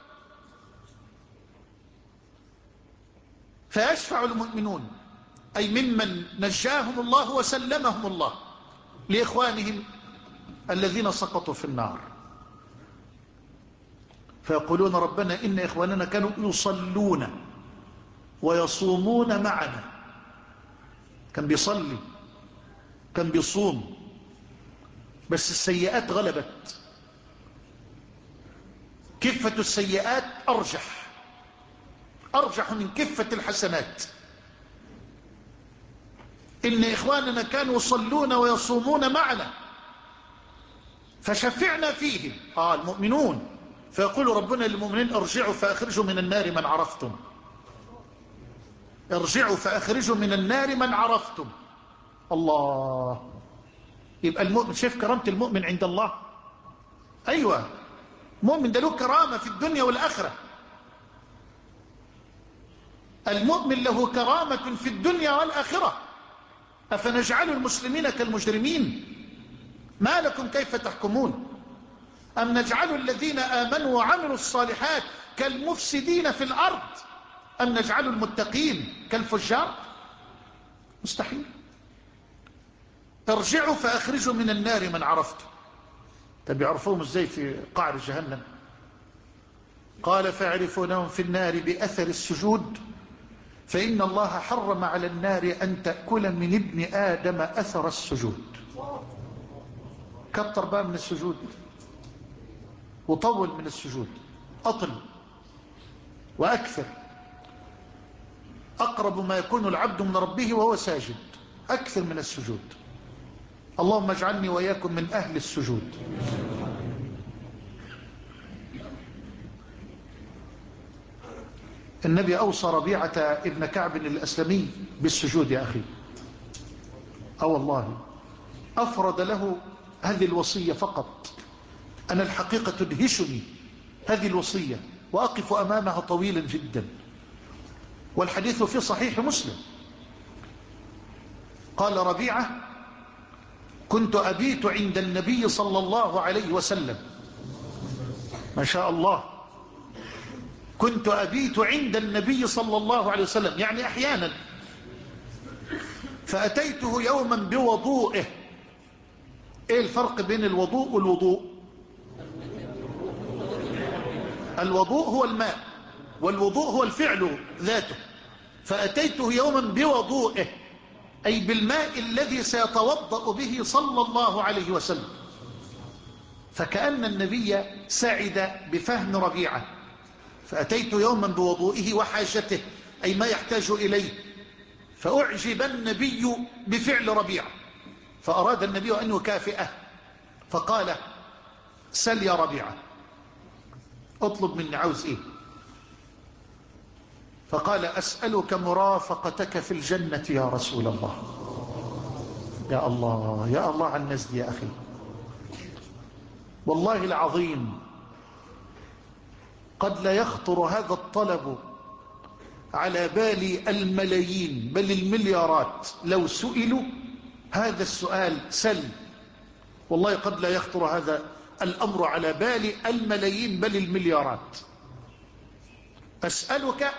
Speaker 2: فيشفع المؤمنون أي ممن نجاهم الله وسلمهم الله لإخوانهم الذين سقطوا في النار، فيقولون: ربنا إن إخواننا كانوا يصلون ويصومون معنا. كان بيصلي، كان بيصوم، بس السيئات غلبت. كفة السيئات أرجح أرجح من كفة الحسنات. إن إخواننا كانوا يصلون ويصومون معنا فشفعنا فيهم، آه المؤمنون. فيقول ربنا للمؤمنين: ارجعوا فأخرجوا من النار من عرفتم. ارجعوا فأخرجوا من النار من عرفتم. الله. يبقى المؤمن، شايف كرامة المؤمن عند الله؟ أيوة، مؤمن ده له كرامة في الدنيا والآخرة. المؤمن له كرامة في الدنيا والآخرة. أفنجعل المسلمين كالمجرمين؟ ما لكم كيف تحكمون؟ أم نجعل الذين آمنوا وعملوا الصالحات كالمفسدين في الأرض؟ أن نجعل المتقين كالفجار؟ مستحيل. ارجعوا فأخرجوا من النار من عرفتم. طب يعرفوهم ازاي في قعر جهنم؟ قال فيعرفونهم في النار بأثر السجود، فإن الله حرم على النار أن تأكل من ابن آدم أثر السجود. كتر بقى من السجود وطول من السجود، أطل وأكثر. أقرب ما يكون العبد من ربه وهو ساجد، أكثر من السجود. اللهم اجعلني وإياكم من أهل السجود. النبي أوصى ربيعة ابن كعب الأسلمي بالسجود يا أخي. أه والله أفرد له هذه الوصية فقط. أنا الحقيقة تدهشني هذه الوصية وأقف أمامها طويلا جدا، والحديث في صحيح مسلم. قال ربيعة كنت أبيت عند النبي صلى الله عليه وسلم، ما شاء الله، كنت أبيت عند النبي صلى الله عليه وسلم يعني أحيانا، فأتيته يوما بوضوئه. إيه الفرق بين الوضوء والوضوء؟ الوضوء هو الماء، والوضوء هو الفعل ذاته. فأتيته يوما بوضوئه أي بالماء الذي سيتوضأ به صلى الله عليه وسلم. فكأن النبي سعد بفهم ربيعة. فأتيت يوما بوضوئه وحاجته أي ما يحتاج إليه، فأعجب النبي بفعل ربيعة، فأراد النبي أن يكافئه، فقال سل يا ربيعة، اطلب مني، عاوز إيه؟ فقال أسألك مرافقتك في الجنة يا رسول الله. يا الله يا الله على الناس دي يا أخي، والله العظيم قد لا يخطر هذا الطلب على بال الملايين بل المليارات لو سئلوا هذا السؤال سل. والله قد لا يخطر هذا الأمر على بال الملايين بل المليارات. أسألك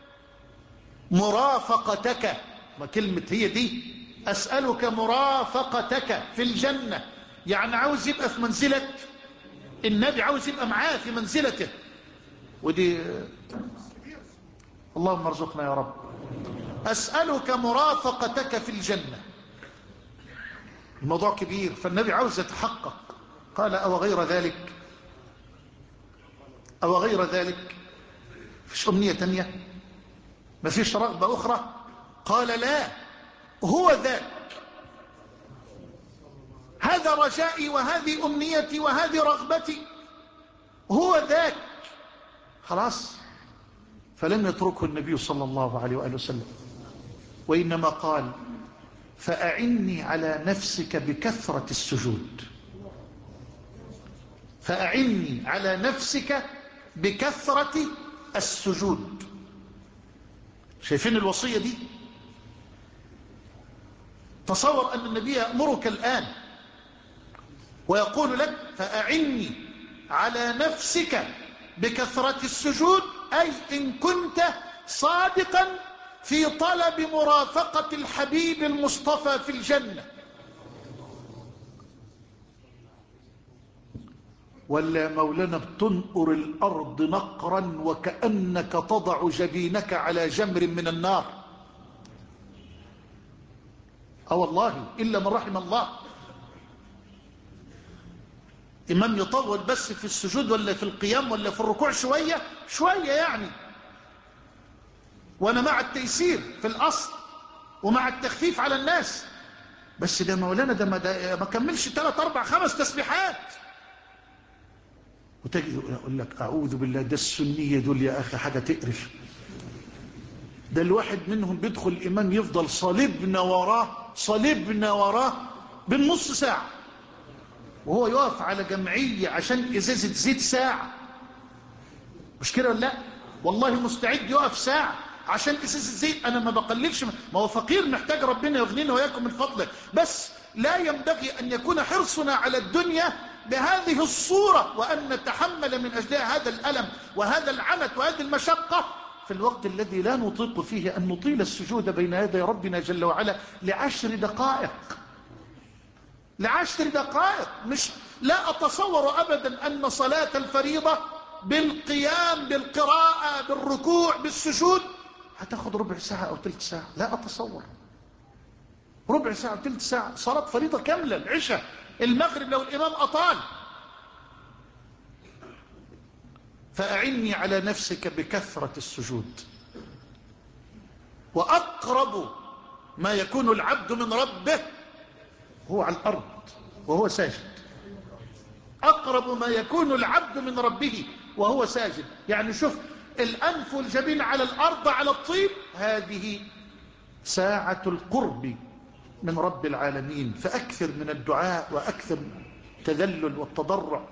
Speaker 2: مرافقتك، ما كلمة هي دي، أسألك مرافقتك في الجنة، يعني عاوز يبقى في منزلة النبي، عاوز يبقى معاه في منزلته. ودي اللهم ارزقنا يا رب. أسألك مرافقتك في الجنة، الموضوع كبير، فالنبي عاوز يتحقق. قال أو غير ذلك، أو غير ذلك، فيش أمنية تانية، ما فيش رغبة أخرى؟ قال لا، هو ذاك، هذا رجائي وهذه أمنيتي وهذه رغبتي، هو ذاك. خلاص. فلم يتركه النبي صلى الله عليه وآله وسلم، وإنما قال فأعني على نفسك بكثرة السجود، فأعني على نفسك بكثرة السجود. شايفين الوصية دي؟ تصور أن النبي يأمرك الآن ويقول لك فأعني على نفسك بكثرة السجود، أي إن كنت صادقا في طلب مرافقة الحبيب المصطفى في الجنة. ولا مولانا بتنقر الأرض نقرا وكأنك تضع جبينك على جمر من النار. اه والله إلا من رحم الله. إمام يطول بس في السجود ولا في القيام ولا في الركوع شوية شوية يعني، وأنا مع التيسير في الأصل ومع التخفيف على الناس، بس ده مولانا ده ما, ده ما كملش ثلاث أربع خمس تسبيحات، وتجد يقول لك أعوذ بالله. ده السنية دول يا أخي حاجة تقرف. ده الواحد منهم بيدخل الإمام يفضل صليبنا وراه صليبنا وراه بالنص ساعة، وهو يقف على جمعية عشان إزازة زيت ساعة. مش كده ولا لا؟ والله مستعد يقف ساعة عشان إزازة زيت. أنا ما بقللش، ما هو فقير محتاج ربنا يغنينا وياكم من فضله، بس لا ينبغي أن يكون حرصنا على الدنيا بهذه الصورة، وأن نتحمل من أجلها هذا الألم وهذا العنت وهذه المشقة في الوقت الذي لا نطيق فيه أن نطيل السجود بين يدي ربنا جل وعلا لعشر دقائق لعشر دقائق مش لا أتصور أبدا أن صلاة الفريضة بالقيام بالقراءة بالركوع بالسجود هتاخد ربع ساعة أو ثلث ساعة. لا أتصور ربع ساعة أو ثلث ساعة. صلاة فريضة كاملة العشاء المغرب لو الإمام أطال. فأعني على نفسك بكثرة السجود. وأقرب ما يكون العبد من ربه هو على الأرض وهو ساجد. أقرب ما يكون العبد من ربه وهو ساجد. يعني شوف الأنف والجبين على الأرض على الطين، هذه ساعة القرب من رب العالمين. فأكثر من الدعاء وأكثر التذلل والتضرع.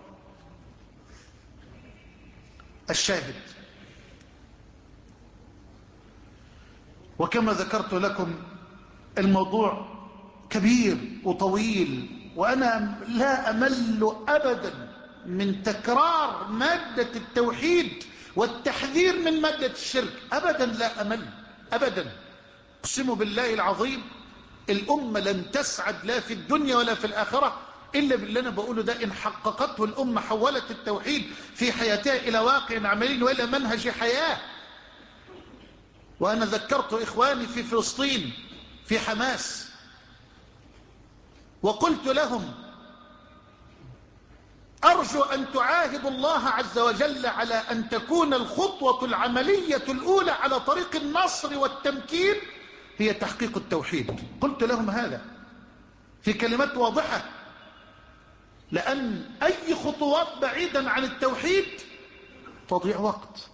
Speaker 2: الشاهد، وكما ذكرت لكم الموضوع كبير وطويل، وأنا لا أمل أبدا من تكرار مادة التوحيد والتحذير من مادة الشرك. أبدا لا أمل أبدا. أقسم بالله العظيم الأمة لن تسعد لا في الدنيا ولا في الآخرة إلا باللي أنا بقوله ده. إن حققته الأمة حولت التوحيد في حياتها إلى واقع عملي وإلى منهج حياة. وأنا ذكرت إخواني في فلسطين في حماس وقلت لهم أرجو أن تعاهدوا الله عز وجل على أن تكون الخطوة العملية الأولى على طريق النصر والتمكين هي تحقيق التوحيد. قلت لهم هذا في كلمات واضحة، لأن أي خطوات بعيدا عن التوحيد تضيع وقت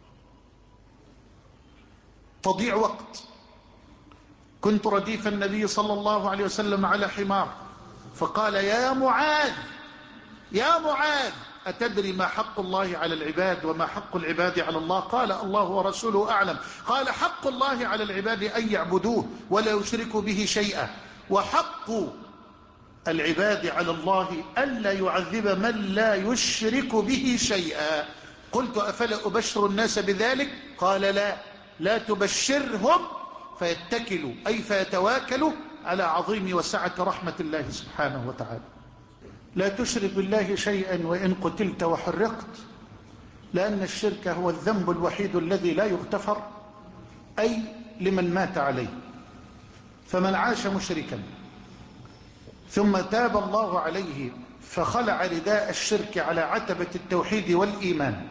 Speaker 2: تضيع وقت. كنت رديف النبي صلى الله عليه وسلم على حمار فقال يا معاذ يا معاذ أتدري ما حق الله على العباد وما حق العباد على الله؟ قال الله ورسوله أعلم. قال حق الله على العباد أن يعبدوه ولا يشركوا به شيئا، وحق العباد على الله ألا يعذب من لا يشرك به شيئا. قلت أفلا أبشر الناس بذلك؟ قال لا لا تبشرهم فيتكلوا أي فيتواكلوا على عظيم وسعة رحمة الله سبحانه وتعالى. لا تشرك بالله شيئا وإن قتلت وحرقت، لأن الشرك هو الذنب الوحيد الذي لا يغتفر، أي لمن مات عليه. فمن عاش مشركا ثم تاب الله عليه فخلع رداء الشرك على عتبة التوحيد والإيمان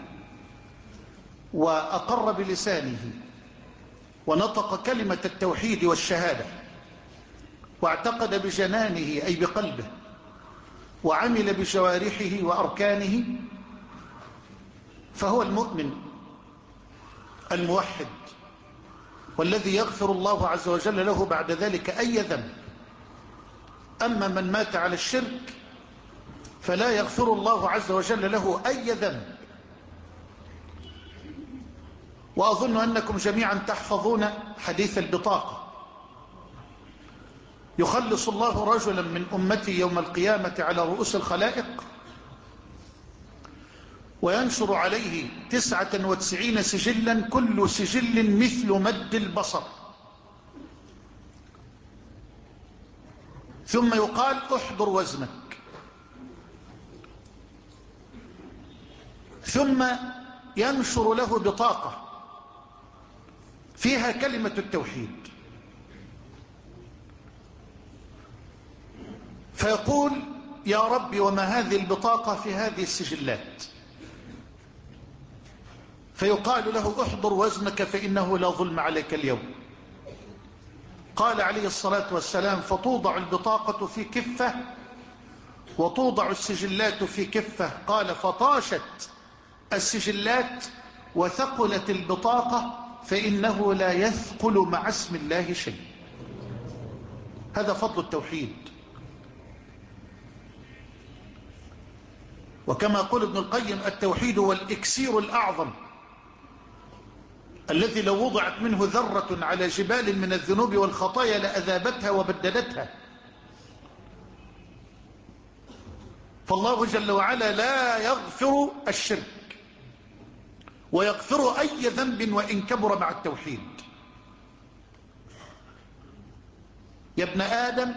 Speaker 2: وأقر بلسانه ونطق كلمة التوحيد والشهادة واعتقد بجنانه أي بقلبه وعمل بجوارحه وأركانه، فهو المؤمن الموحد والذي يغفر الله عز وجل له بعد ذلك أي ذنب. أما من مات على الشرك فلا يغفر الله عز وجل له أي ذنب. وأظن أنكم جميعا تحفظون حديث البطاقة. يخلص الله رجلا من أمتي يوم القيامة على رؤوس الخلائق وينشر عليه تسعة وتسعين سجلا كل سجل مثل مد البصر، ثم يقال احضر وزنك، ثم ينشر له بطاقة فيها كلمة التوحيد، فيقول يا ربي وما هذه البطاقة في هذه السجلات؟ فيقال له احضر وزنك فإنه لا ظلم عليك اليوم. قال عليه الصلاة والسلام فتوضع البطاقة في كفة وتوضع السجلات في كفة. قال فطاشت السجلات وثقلت البطاقة فإنه لا يثقل مع اسم الله شيء. هذا فضل التوحيد. وكما قال ابن القيم التوحيد هو الإكسير الأعظم الذي لو وضعت منه ذرة على جبال من الذنوب والخطايا لأذابتها وبددتها. فالله جل وعلا لا يغفر الشرك ويغفر أي ذنب وإن كبر مع التوحيد. يا ابن آدم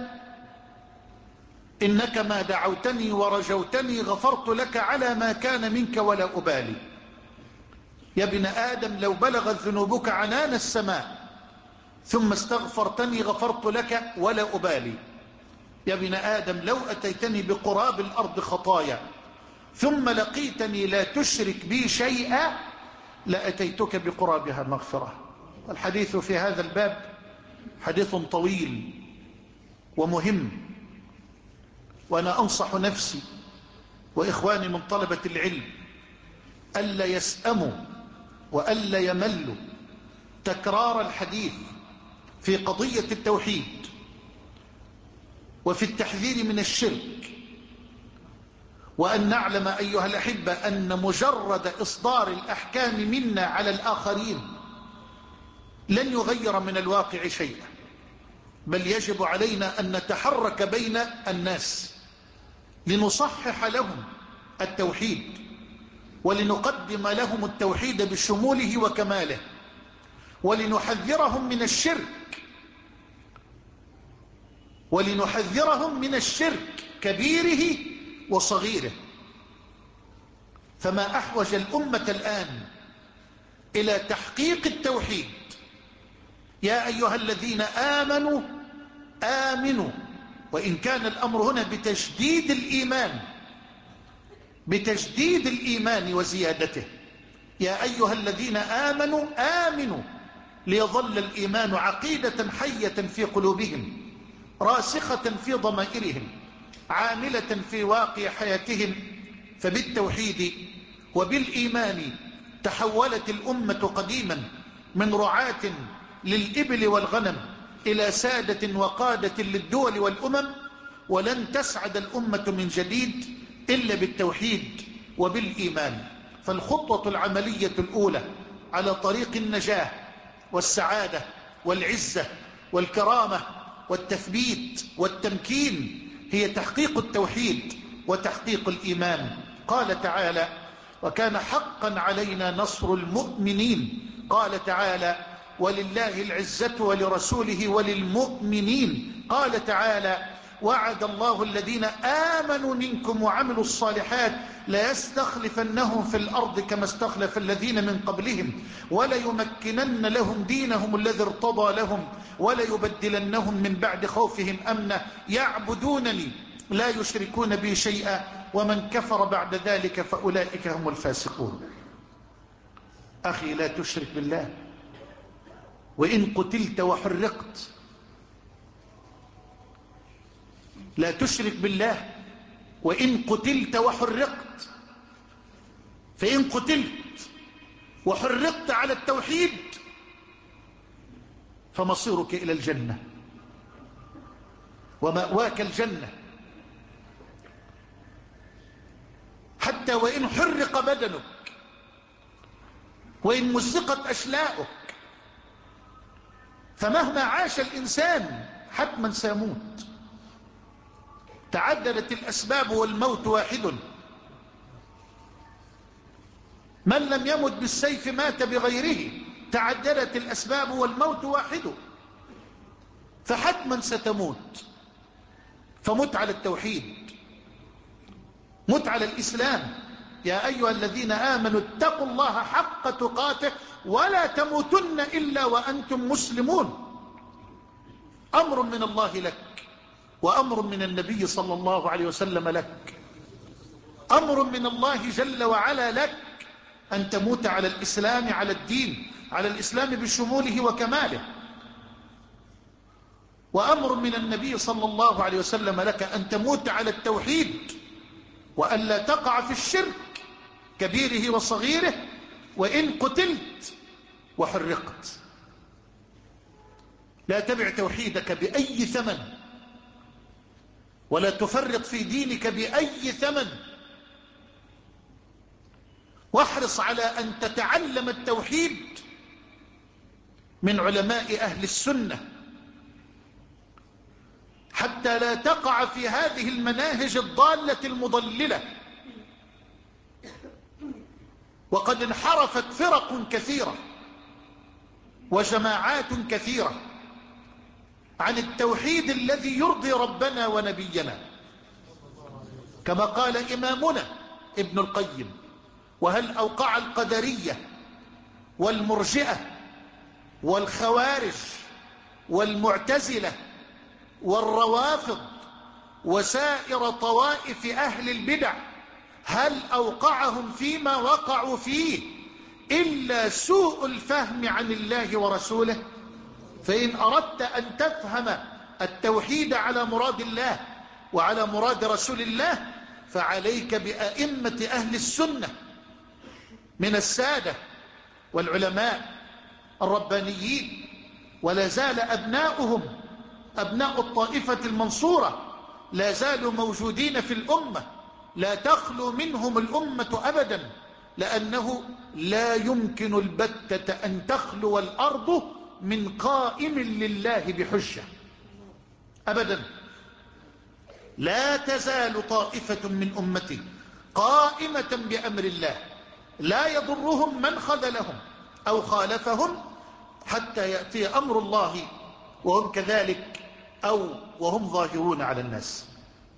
Speaker 2: إنك ما دعوتني ورجوتني غفرت لك على ما كان منك ولا أبالي. يا ابن آدم لو بلغت ذنوبك عنان السماء ثم استغفرتني غفرت لك ولا أبالي. يا ابن آدم لو أتيتني بقراب الأرض خطايا ثم لقيتني لا تشرك بي شيئا لأتيتك بقرابها مغفرة. الحديث في هذا الباب حديث طويل ومهم، وأنا أنصح نفسي وإخواني من طلبة العلم ألا يسأموا وألا يملوا تكرار الحديث في قضية التوحيد وفي التحذير من الشرك، وأن نعلم أيها الأحبة أن مجرد إصدار الأحكام منا على الآخرين لن يغير من الواقع شيئا، بل يجب علينا أن نتحرك بين الناس لنصحح لهم التوحيد ولنقدم لهم التوحيد بشموله وكماله، ولنحذرهم من الشرك ولنحذرهم من الشرك كبيره وصغيره. فما أحوج الأمة الآن إلى تحقيق التوحيد. يا أيها الذين آمنوا آمنوا، وإن كان الأمر هنا بتجديد الإيمان بتجديد الإيمان وزيادته. يا أيها الذين آمنوا آمنوا ليظل الإيمان عقيدة حية في قلوبهم راسخة في ضمائرهم عاملة في واقع حياتهم. فبالتوحيد وبالإيمان تحولت الأمة قديما من رعاة للإبل والغنم إلى سادة وقادة للدول والأمم، ولن تسعد الأمة من جديد إلا بالتوحيد وبالإيمان. فالخطوة العملية الأولى على طريق النجاة والسعادة والعزة والكرامة والتثبيت والتمكين هي تحقيق التوحيد وتحقيق الإيمان. قال تعالى: وكان حقا علينا نصر المؤمنين. قال تعالى: ولله العزة ولرسوله وللمؤمنين. قال تعالى: وعد الله الذين آمنوا منكم وعملوا الصالحات ليستخلفنهم في الأرض كما استخلف الذين من قبلهم وليمكنن لهم دينهم الذي ارتضى لهم وليبدلنهم من بعد خوفهم أمنا يعبدونني لا يشركون بي شيئا ومن كفر بعد ذلك فأولئك هم الفاسقون. أخي لا تشرك بالله، وإن قتلت وحرقت. لا تشرك بالله وإن قتلت وحرقت. فإن قتلت وحرقت على التوحيد فمصيرك إلى الجنة ومأواك الجنة، حتى وإن حرق بدنك وإن مزقت أشلاؤك. فمهما عاش الإنسان حتما سيموت. تعددت الأسباب والموت واحد. من لم يمت بالسيف مات بغيره. تعددت الأسباب والموت واحد، فحتما ستموت. فمت على التوحيد، مت على الإسلام. يا أيها الذين آمنوا اتقوا الله حق تقاته ولا تموتن إلا وأنتم مسلمون. أمر من الله لك وأمر من النبي صلى الله عليه وسلم لك. أمر من الله جل وعلا لك أن تموت على الإسلام، على الدين، على الإسلام بشموله وكماله. وأمر من النبي صلى الله عليه وسلم لك أن تموت على التوحيد وأن لا تقع في الشرك كبيره وصغيره وإن قتلت وحرقت. لا تبع توحيدك بأي ثمن، ولا تفرط في دينك بأي ثمن. واحرص على أن تتعلم التوحيد من علماء أهل السنة حتى لا تقع في هذه المناهج الضالة المضللة. وقد انحرفت فرق كثيرة وجماعات كثيرة عن التوحيد الذي يرضي ربنا ونبينا، كما قال إمامنا ابن القيم: وهل أوقع القدرية والمرجئة والخوارج والمعتزلة والروافض وسائر طوائف أهل البدع، هل أوقعهم فيما وقعوا فيه إلا سوء الفهم عن الله ورسوله؟ فإن أردت أن تفهم التوحيد على مراد الله وعلى مراد رسول الله فعليك بأئمة أهل السنة من السادة والعلماء الربانيين، ولا زال أبناؤهم أبناء الطائفة المنصورة لا زالوا موجودين في الأمة، لا تخلو منهم الأمة أبدا، لأنه لا يمكن البتة أن تخلو الأرض من قائم لله بحجة أبدا. لا تزال طائفة من أمتي قائمة بأمر الله لا يضرهم من خذلهم أو خالفهم حتى يأتي أمر الله وهم كذلك أو وهم ظاهرون على الناس.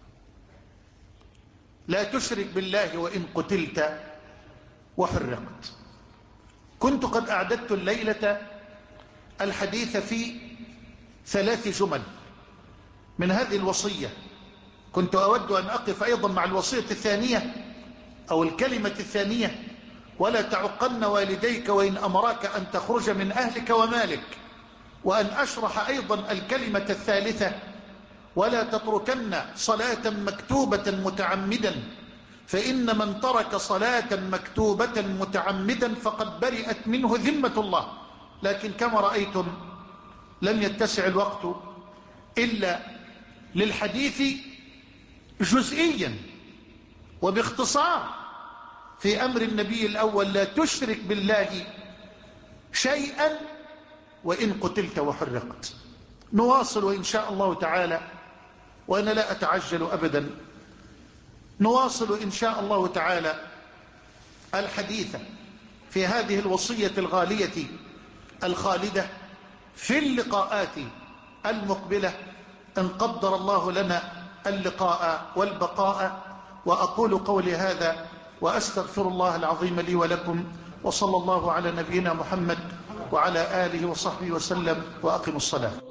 Speaker 2: لا تشرك بالله وإن قتلت وحرقت. كنت قد أعددت الليلة الحديث في ثلاث جمل من هذه الوصية. كنت أود أن أقف أيضا مع الوصية الثانية أو الكلمة الثانية: ولا تعقن والديك وإن أمراك أن تخرج من أهلك ومالك، وأن أشرح أيضا الكلمة الثالثة: ولا تتركن صلاة مكتوبة متعمدا، فإن من ترك صلاة مكتوبة متعمدا فقد برئت منه ذمة الله. لكن كما رأيتم لم يتسع الوقت إلا للحديث جزئيا وباختصار في أمر النبي الأول: لا تشرك بالله شيئا وإن قتلت وحرقت. نواصل إن شاء الله تعالى، وأنا لا أتعجل أبدا، نواصل إن شاء الله تعالى الحديث في هذه الوصية الغالية الخالدة في اللقاءات المقبلة إن قدر الله لنا اللقاء والبقاء. وأقول قولي هذا وأستغفر الله العظيم لي ولكم، وصلى الله على نبينا محمد وعلى آله وصحبه وسلم، وأقم الصلاة.